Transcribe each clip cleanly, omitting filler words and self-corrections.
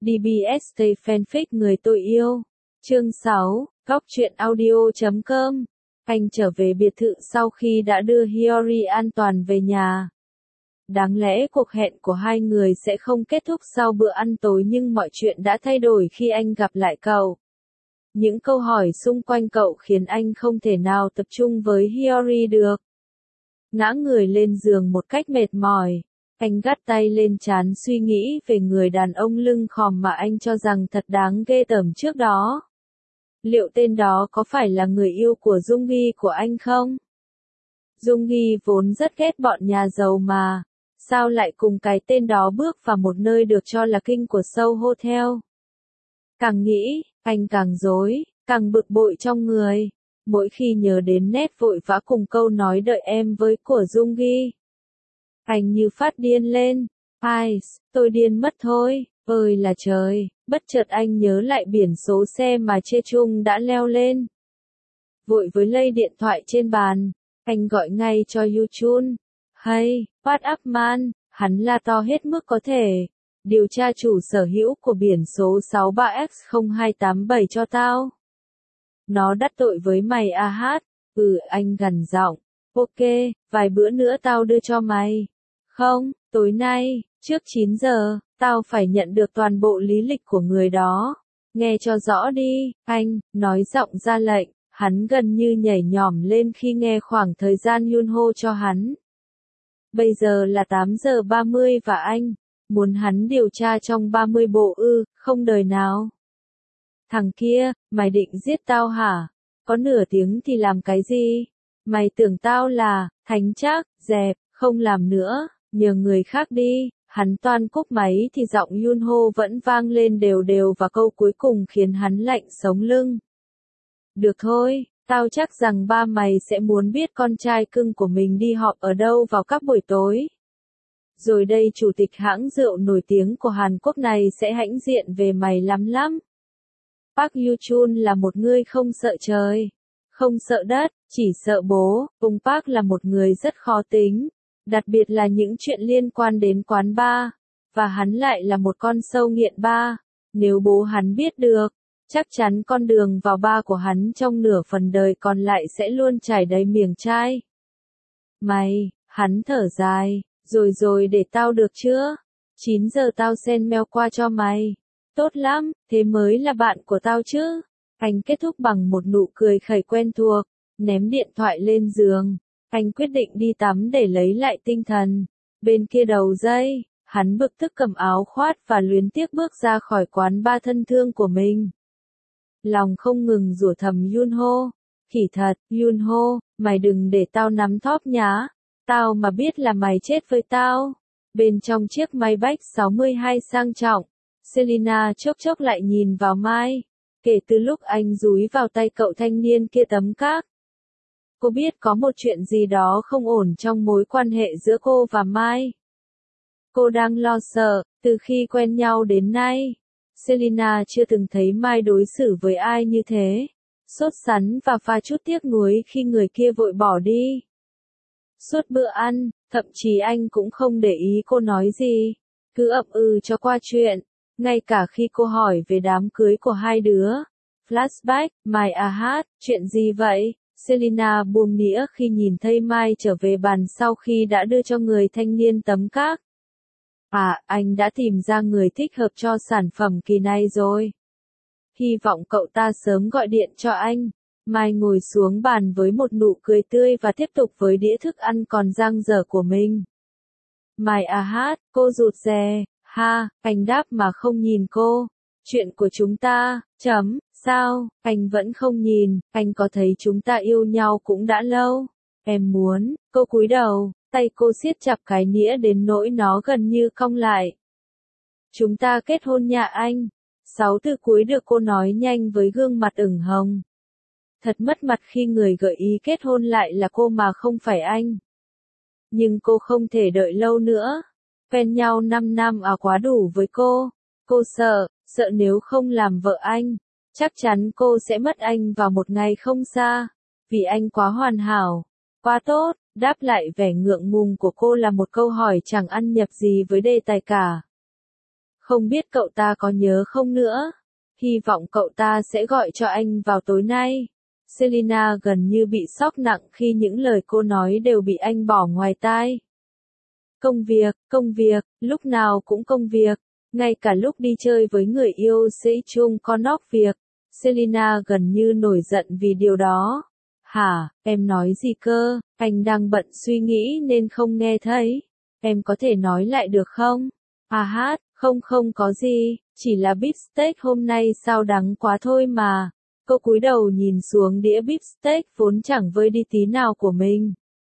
DBSK fanfic người tôi yêu. Chương 6, Góc truyện audio.com. Anh trở về biệt thự sau khi đã đưa Hyori an toàn về nhà. Đáng lẽ cuộc hẹn của hai người sẽ không kết thúc sau bữa ăn tối nhưng mọi chuyện đã thay đổi khi anh gặp lại cậu. Những câu hỏi xung quanh cậu khiến anh không thể nào tập trung với Hyori được. Ngã người lên giường một cách mệt mỏi. Anh gắt tay lên trán suy nghĩ về người đàn ông lưng khòm mà anh cho rằng thật đáng ghê tởm trước đó. Liệu tên đó có phải là người yêu của Jungi của anh không? Jungi vốn rất ghét bọn nhà giàu mà. Sao lại cùng cái tên đó bước vào một nơi được cho là kinh của Seoul Hotel? Càng nghĩ, anh càng rối, càng bực bội trong người. Mỗi khi nhớ đến nét vội vã cùng câu nói đợi em với của Jungi, anh như phát điên lên. Ai, tôi điên mất thôi, ơi là trời, bất chợt anh nhớ lại biển số xe mà Chê Chung đã leo lên. Vội với lây điện thoại trên bàn, anh gọi ngay cho Yu Chun. Hey, what up man, hắn la to hết mức có thể. Điều tra chủ sở hữu của biển số 63X0287 cho tao. Nó đắc tội với mày à hát. Anh gằn giọng. Ok, vài bữa nữa tao đưa cho mày. Không, tối nay, trước 9 giờ, tao phải nhận được toàn bộ lý lịch của người đó. Nghe cho rõ đi, anh, nói giọng ra lệnh. Hắn gần như nhảy nhỏm lên khi nghe khoảng thời gian Yunho cho hắn. Bây giờ là 8 giờ 30 và anh muốn hắn điều tra trong 30 bộ không đời nào. Thằng kia, mày định giết tao hả? Có nửa tiếng thì làm cái gì? Mày tưởng tao là thánh chắc, dẹp, không làm nữa, nhờ người khác đi. Hắn toan cúp máy thì giọng Yunho vẫn vang lên đều đều và câu cuối cùng khiến hắn lạnh sống lưng. Được thôi, tao chắc rằng ba mày sẽ muốn biết con trai cưng của mình đi họp ở đâu vào các buổi tối. Rồi đây chủ tịch hãng rượu nổi tiếng của Hàn Quốc này sẽ hãnh diện về mày lắm lắm. Park Yu-chun là một người không sợ trời, không sợ đất, chỉ sợ bố. Ông Park là một người rất khó tính, đặc biệt là những chuyện liên quan đến quán bar, và hắn lại là một con sâu nghiện bar. Nếu bố hắn biết được, chắc chắn con đường vào bar của hắn trong nửa phần đời còn lại sẽ luôn trải đầy miệng trai. Mày, hắn thở dài, rồi để tao được chưa? 9 giờ tao send mail qua cho mày. Tốt lắm, thế mới là bạn của tao chứ. Anh kết thúc bằng một nụ cười khẩy quen thuộc, ném điện thoại lên giường. Anh quyết định đi tắm để lấy lại tinh thần. Bên kia đầu dây, hắn bực tức cầm áo khoác và luyến tiếc bước ra khỏi quán bar thân thương của mình. Lòng không ngừng rủa thầm Yunho. Khỉ thật, Yunho, mày đừng để tao nắm thóp nhá. Tao mà biết là mày chết với tao. Bên trong chiếc Maybach 62 sang trọng, Selina chốc chốc lại nhìn vào Mai. Kể từ lúc anh dúi vào tay cậu thanh niên kia tấm cát, cô biết có một chuyện gì đó không ổn trong mối quan hệ giữa cô và Mai. Cô đang lo sợ, từ khi quen nhau đến nay, Selina chưa từng thấy Mai đối xử với ai như thế. Sốt sắng và pha chút tiếc nuối khi người kia vội bỏ đi. Suốt bữa ăn, thậm chí anh cũng không để ý cô nói gì, cứ ậm cho qua chuyện. Ngay cả khi cô hỏi về đám cưới của hai đứa. Flashback, Mai à hát, chuyện gì vậy? Selina buông nĩa khi nhìn thấy Mai trở về bàn sau khi đã đưa cho người thanh niên tấm cát. Anh đã tìm ra người thích hợp cho sản phẩm kỳ này rồi. Hy vọng cậu ta sớm gọi điện cho anh. Mai ngồi xuống bàn với một nụ cười tươi và tiếp tục với đĩa thức ăn còn dang dở của mình. Mai à hát, cô rụt rè. Ha, anh đáp mà không nhìn cô. Chuyện của chúng ta, sao, anh vẫn không nhìn, anh có thấy chúng ta yêu nhau cũng đã lâu. Em muốn, cô cúi đầu, tay cô siết chặt cái nĩa đến nỗi nó gần như cong lại. Chúng ta kết hôn nha anh. 6 từ cuối được cô nói nhanh với gương mặt ửng hồng. Thật mất mặt khi người gợi ý kết hôn lại là cô mà không phải anh. Nhưng cô không thể đợi lâu nữa. Quen nhau 5 năm quá đủ với cô. Cô sợ nếu không làm vợ anh, chắc chắn cô sẽ mất anh vào một ngày không xa. Vì anh quá hoàn hảo, quá tốt. Đáp lại vẻ ngượng ngùng của cô là một câu hỏi chẳng ăn nhập gì với đề tài cả. Không biết cậu ta có nhớ không nữa. Hy vọng cậu ta sẽ gọi cho anh vào tối nay. Selina gần như bị sốc nặng khi những lời cô nói đều bị anh bỏ ngoài tai. Công việc, lúc nào cũng công việc. Ngay cả lúc đi chơi với người yêu sẽ chung con nóc việc. Selina gần như nổi giận vì điều đó. Hả, em nói gì cơ, anh đang bận suy nghĩ nên không nghe thấy. Em có thể nói lại được không? Không có gì, chỉ là beef steak hôm nay sao đắng quá thôi mà. Cô cúi đầu nhìn xuống đĩa beef steak vốn chẳng vơi đi tí nào của mình.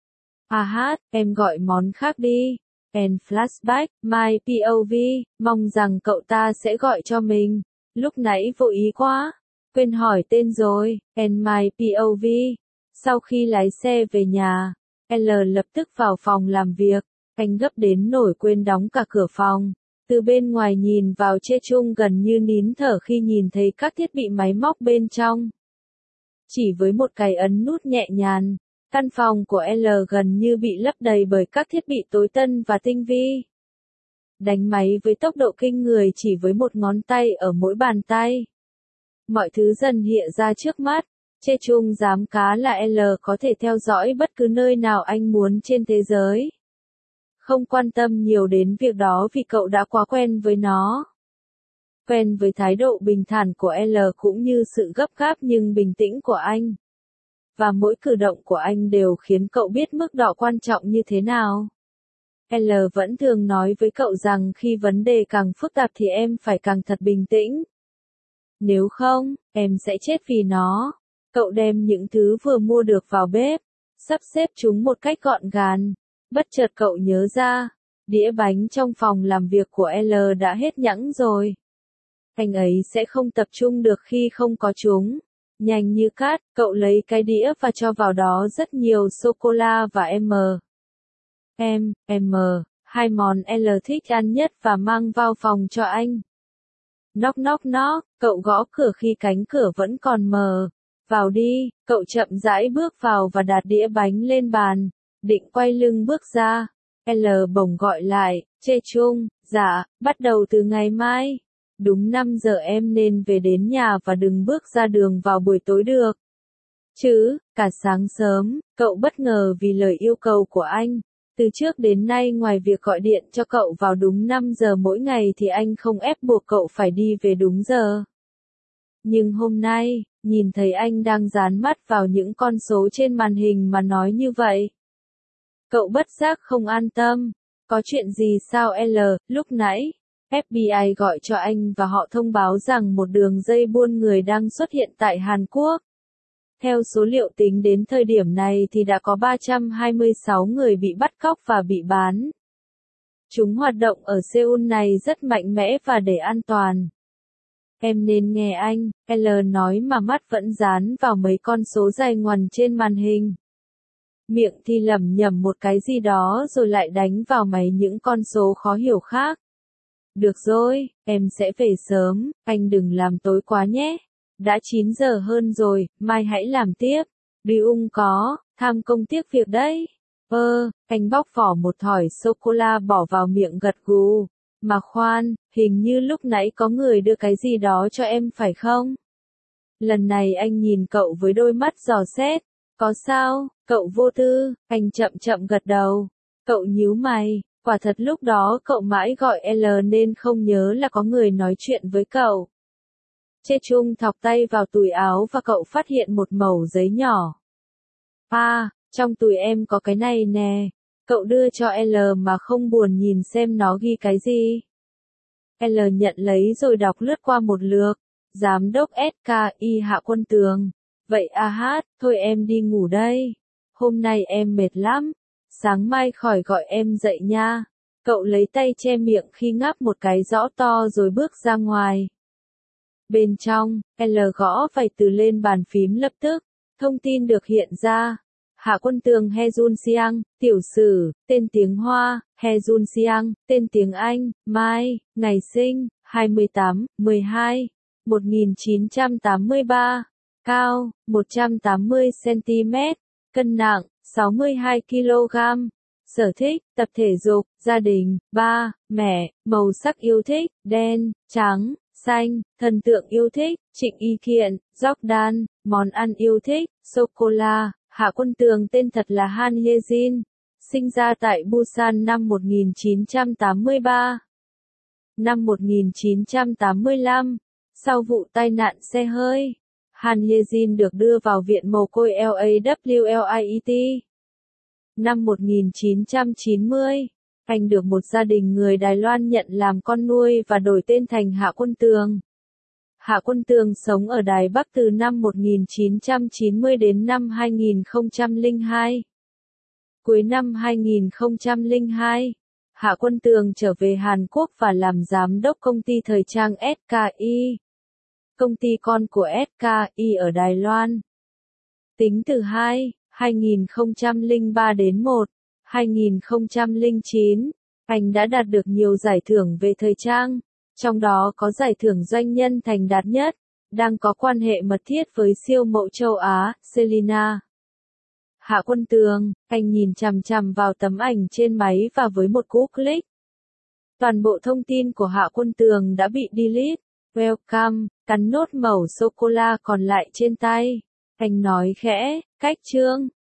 Em gọi món khác đi. And flashback, my POV, mong rằng cậu ta sẽ gọi cho mình. Lúc nãy vô ý quá, quên hỏi tên rồi, and my POV. Sau khi lái xe về nhà, L lập tức vào phòng làm việc, anh gấp đến nỗi quên đóng cả cửa phòng. Từ bên ngoài nhìn vào Chê Chung gần như nín thở khi nhìn thấy các thiết bị máy móc bên trong. Chỉ với một cái ấn nút nhẹ nhàng, căn phòng của L gần như bị lấp đầy bởi các thiết bị tối tân và tinh vi. Đánh máy với tốc độ kinh người chỉ với một ngón tay ở mỗi bàn tay. Mọi thứ dần hiện ra trước mắt. Chê Chung dám cá là L có thể theo dõi bất cứ nơi nào anh muốn trên thế giới. Không quan tâm nhiều đến việc đó vì cậu đã quá quen với nó. Quen với thái độ bình thản của L cũng như sự gấp gáp nhưng bình tĩnh của anh. Và mỗi cử động của anh đều khiến cậu biết mức độ quan trọng như thế nào. L vẫn thường nói với cậu rằng khi vấn đề càng phức tạp thì em phải càng thật bình tĩnh. Nếu không, em sẽ chết vì nó. Cậu đem những thứ vừa mua được vào bếp, sắp xếp chúng một cách gọn gàng. Bất chợt cậu nhớ ra, đĩa bánh trong phòng làm việc của L đã hết nhẵn rồi. Anh ấy sẽ không tập trung được khi không có chúng. Nhanh như cát, cậu lấy cái đĩa và cho vào đó rất nhiều sô-cô-la và hai món L thích ăn nhất và mang vào phòng cho anh. Knock, cậu gõ cửa khi cánh cửa vẫn còn mở. Vào đi, cậu chậm rãi bước vào và đặt đĩa bánh lên bàn, định quay lưng bước ra. L bỗng gọi lại, Chê Chung, dạ, bắt đầu từ ngày mai. Đúng 5 giờ em nên về đến nhà và đừng bước ra đường vào buổi tối được. Cả sáng sớm, cậu bất ngờ vì lời yêu cầu của anh. Từ trước đến nay ngoài việc gọi điện cho cậu vào đúng 5 giờ mỗi ngày thì anh không ép buộc cậu phải đi về đúng giờ. Nhưng hôm nay, nhìn thấy anh đang dán mắt vào những con số trên màn hình mà nói như vậy. Cậu bất giác không an tâm. Có chuyện gì sao L, lúc nãy, FBI gọi cho anh và họ thông báo rằng một đường dây buôn người đang xuất hiện tại Hàn Quốc. Theo số liệu tính đến thời điểm này thì đã có 326 người bị bắt cóc và bị bán. Chúng hoạt động ở Seoul này rất mạnh mẽ và để an toàn. Em nên nghe anh, L nói mà mắt vẫn dán vào mấy con số dài ngoằn trên màn hình. Miệng thì lẩm nhẩm một cái gì đó rồi lại đánh vào máy những con số khó hiểu khác. Được rồi, em sẽ về sớm, anh đừng làm tối quá nhé. Đã 9 giờ hơn rồi, mai hãy làm tiếp. Ryung có, tham công tiếc việc đấy. Anh bóc vỏ một thỏi sô-cô-la bỏ vào miệng gật gù. Mà khoan, hình như lúc nãy có người đưa cái gì đó cho em phải không? Lần này anh nhìn cậu với đôi mắt dò xét. Có sao, cậu vô tư, anh chậm chậm gật đầu. Cậu nhíu mày, quả thật lúc đó cậu mãi gọi L nên không nhớ là có người nói chuyện với cậu. Chê Chung thọc tay vào túi áo và cậu phát hiện một mẩu giấy nhỏ. Trong túi em có cái này nè. Cậu đưa cho L mà không buồn nhìn xem nó ghi cái gì. L nhận lấy rồi đọc lướt qua một lượt. Giám đốc SKI Hạ Quân Tường. Vậy thôi em đi ngủ đây. Hôm nay em mệt lắm. Sáng mai khỏi gọi em dậy nha. Cậu lấy tay che miệng khi ngáp một cái rõ to rồi bước ra ngoài. Bên trong, L gõ vài từ lên bàn phím lập tức. Thông tin được hiện ra. Hạ Quân Tường He Jun Siang, tiểu sử, tên tiếng Hoa, He Jun Siang, tên tiếng Anh, Mai, ngày sinh, 28/12/1983, cao, 180 cm, cân nặng, 62 kg, Sở thích, tập thể dục, gia đình, ba, mẹ, màu sắc yêu thích, đen, trắng, xanh, thần tượng yêu thích, Trịnh Y Kiện, Jordan, món ăn yêu thích, sô-cô-la. Hạ Quân Tường tên thật là Han Ye-jin, sinh ra tại Busan năm 1983. Năm 1985, sau vụ tai nạn xe hơi, Han Ye-jin được đưa vào viện mồ côi LAWLIET. Năm 1990, anh được một gia đình người Đài Loan nhận làm con nuôi và đổi tên thành Hạ Quân Tường. Hạ Quân Tường sống ở Đài Bắc từ năm 1990 đến năm 2002. Cuối năm 2002, Hạ Quân Tường trở về Hàn Quốc và làm giám đốc công ty thời trang SKI, công ty con của SKI ở Đài Loan. Tính từ 2003 đến 2009, anh đã đạt được nhiều giải thưởng về thời trang, trong đó có giải thưởng doanh nhân thành đạt nhất, đang có quan hệ mật thiết với siêu mẫu châu Á, Selina. Hạ Quân Tường, anh nhìn chằm chằm vào tấm ảnh trên máy và với một cú click, toàn bộ thông tin của Hạ Quân Tường đã bị delete. Welcome, cắn nốt mẩu sô-cô-la còn lại trên tay. Anh nói khẽ, cách chương.